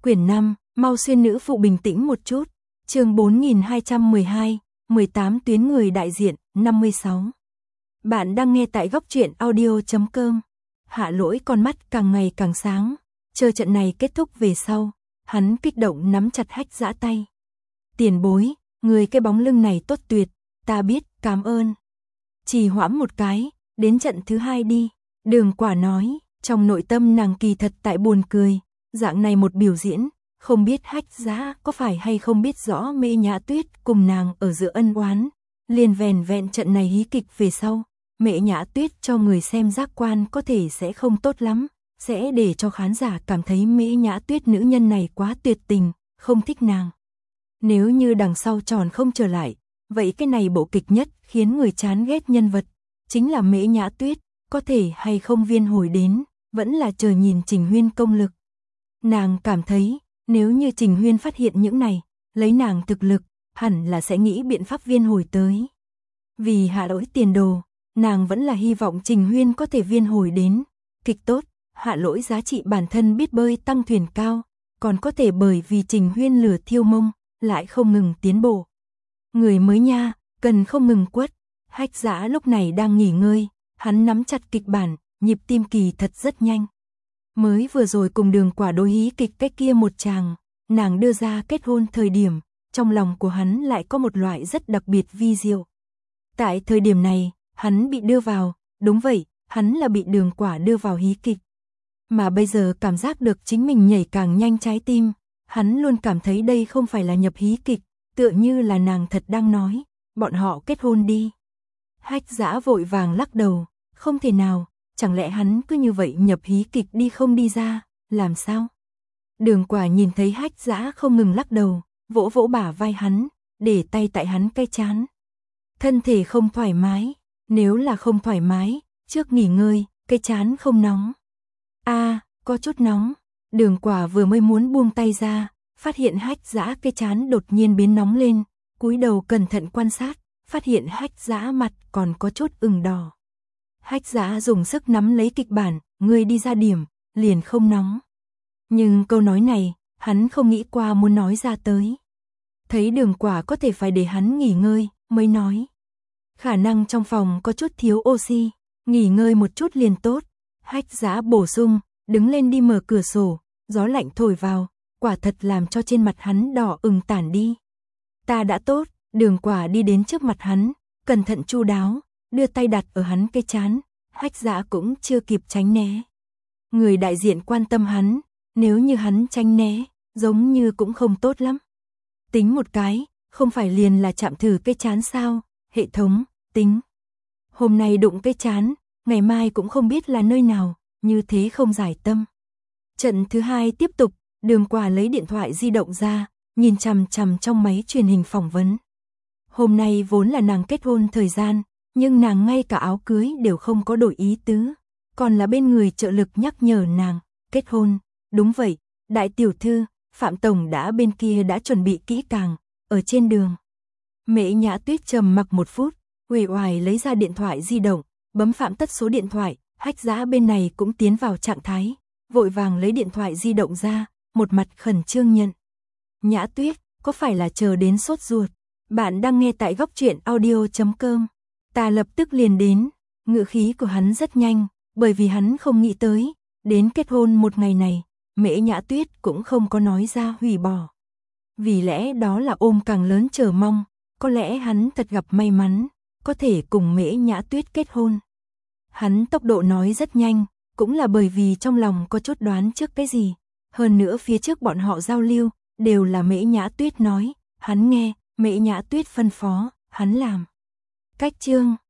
Quyển 5, mau xuyên nữ phụ bình tĩnh một chút. Chương 4212, 18 tuyến người đại diện, 56. Bạn đang nghe tại góc truyện audio.com. Hạ Lỗi con mắt càng ngày càng sáng, chờ trận này kết thúc về sau, hắn kích động nắm chặt Hách Dã tay. Tiền bối, người cái bóng lưng này tốt tuyệt, ta biết, cảm ơn. Trì hoãn một cái, đến trận thứ 2 đi. Đường Quả nói, trong nội tâm nàng kỳ thật tại buồn cười, dạng này một biểu diễn, không biết Hách Dã có phải hay không biết rõ Mễ Nhã Tuyết cùng nàng ở giữa ân oán, liền vẻn vẹn trận này hí kịch về sau, Mễ Nhã Tuyết cho người xem giác quan có thể sẽ không tốt lắm, sẽ để cho khán giả cảm thấy Mễ Nhã Tuyết nữ nhân này quá tuyệt tình, không thích nàng. Nếu như đằng sau tròn không trở lại, vậy cái này bộ kịch nhất khiến người chán ghét nhân vật, chính là Mễ Nhã Tuyết, có thể hay không viên hồi đến, vẫn là chờ nhìn Trình Huyên công lực. Nàng cảm thấy, nếu như Trình Huyên phát hiện những này, lấy nàng thực lực, hẳn là sẽ nghĩ biện pháp viên hồi tới. Vì Hạ Lỗi tiền đồ, nàng vẫn là hy vọng Trình Huyên có thể viên hồi đến. Kịch tốt, Hạ Lỗi giá trị bản thân biết bơi tăng thuyền cao, còn có thể bởi vì Trình Huyên lửa thiêu mông, lại không ngừng tiến bộ. Người mới nha, cần không ngừng quất. Hách Dã lúc này đang nghỉ ngơi, hắn nắm chặt kịch bản, nhịp tim kỳ thật rất nhanh. Mới vừa rồi cùng Đường Quả đối hí kịch cái kia một chàng, nàng đưa ra kết hôn thời điểm, trong lòng của hắn lại có một loại rất đặc biệt vi diệu. Tại thời điểm này, hắn bị đưa vào, đúng vậy, hắn là bị Đường Quả đưa vào hí kịch. Mà bây giờ cảm giác được chính mình nhảy càng nhanh trái tim, hắn luôn cảm thấy đây không phải là nhập hí kịch, tựa như là nàng thật đang nói, bọn họ kết hôn đi. Hách Dã vội vàng lắc đầu, không thể nào, chẳng lẽ hắn cứ như vậy nhập hí kịch đi không đi ra, làm sao? Đường Quả nhìn thấy Hách Dã không ngừng lắc đầu, vỗ vỗ bả vai hắn, để tay tại hắn cái trán. Thân thể không thoải mái, nếu là không thoải mái, trước nghỉ ngơi, cái trán không nóng. Có chút nóng. Đường Quả vừa mới muốn buông tay ra, phát hiện Hách Dã cái trán đột nhiên biến nóng lên, cúi đầu cẩn thận quan sát, phát hiện Hách Dã mặt còn có chút ửng đỏ. Hách Dã dùng sức nắm lấy kịch bản, người đi ra điểm, liền không nóng. Nhưng câu nói này, hắn không nghĩ qua muốn nói ra tới. Thấy Đường Quả có thể phải để hắn nghỉ ngơi, mới nói. Khả năng trong phòng có chút thiếu oxy, nghỉ ngơi một chút liền tốt. Hách Dã bổ sung, đứng lên đi mở cửa sổ, gió lạnh thổi vào, quả thật làm cho trên mặt hắn đỏ ửng tản đi. Ta đã tốt. Đường Quả đi đến trước mặt hắn, cẩn thận chu đáo, đưa tay đặt ở hắn cái trán, Hách Dã cũng chưa kịp tránh né. Người đại diện quan tâm hắn, nếu như hắn tránh né, giống như cũng không tốt lắm. Tính một cái, không phải liền là chạm thử cái trán sao, hệ thống, tính. Hôm nay đụng cái trán, ngày mai cũng không biết là nơi nào, như thế không giải tâm. Trận thứ 2 tiếp tục, Đường Quả lấy điện thoại di động ra, nhìn chằm chằm trong máy truyền hình phỏng vấn. Hôm nay vốn là nàng kết hôn thời gian, nhưng nàng ngay cả áo cưới đều không có đổi ý tứ, còn là bên người trợ lực nhắc nhở nàng, kết hôn, đúng vậy, đại tiểu thư, Phạm Tổng đã bên kia đã chuẩn bị kỹ càng, ở trên đường. Mễ Nhã Tuyết trầm mặc một phút, uể oải lấy ra điện thoại di động, bấm Phạm Tất số điện thoại, Hách Dã bên này cũng tiến vào trạng thái, vội vàng lấy điện thoại di động ra, một mặt khẩn trương nhận. Nhã Tuyết, có phải là chờ đến sốt ruột? Bạn đang nghe tại góc truyện audio.com. Ta lập tức liền đến. Ngữ khí của hắn rất nhanh, bởi vì hắn không nghĩ tới, đến kết hôn một ngày này, Mễ Nhã Tuyết cũng không có nói ra hủy bỏ. Vì lẽ đó là ôm càng lớn chờ mong, có lẽ hắn thật gặp may mắn, có thể cùng Mễ Nhã Tuyết kết hôn. Hắn tốc độ nói rất nhanh, cũng là bởi vì trong lòng có chút đoán trước cái gì. Hơn nữa phía trước bọn họ giao lưu, đều là Mễ Nhã Tuyết nói, hắn nghe, Mễ Nhã Tuyết phân phó, hắn làm. Cách chương